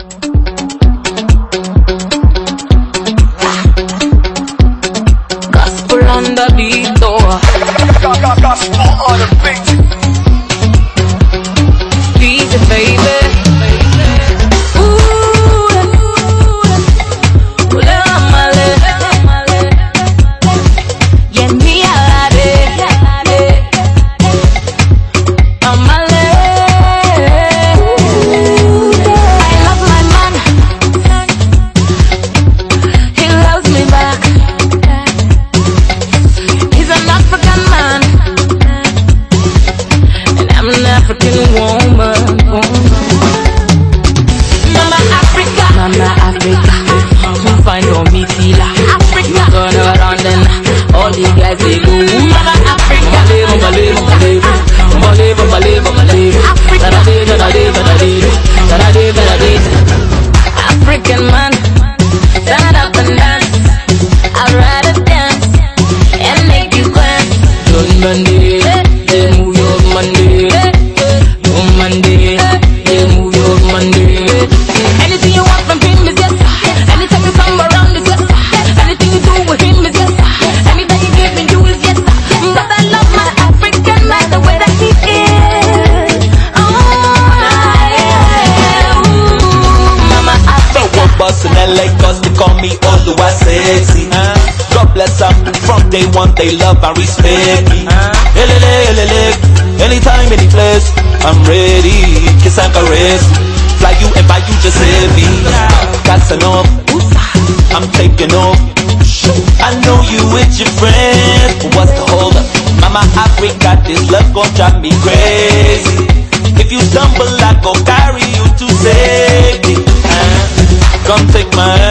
Gospel on the beat, though. Gospel on the beat. DJ, baby. African woman, Mama Africa, to find on me feel Africa. Turn around and all the guys they go, Mama Africa, African man, stand up and dance. I'd rather dance and make you glance. Don't Monday, they move your Monday. Monday, they move your Monday. Anything you want from him is yes. Anytime you come around is yes. Anything you do with him is yes. Anything you give me you is yes. But I love my African man the way that he is. Oh, Mama Africa. So one boss in LA cause they call me Oluwa sexy. God bless them, from day one they love and respect me. Anytime, any place, I'm ready. Kiss and caress, fly you and buy you just heavy. That's enough, I'm taking off. I know you with your friends, but what's the hold up? Mama Africa, this love gon' drive me crazy. If you stumble, I gon' carry you to safety. Come take my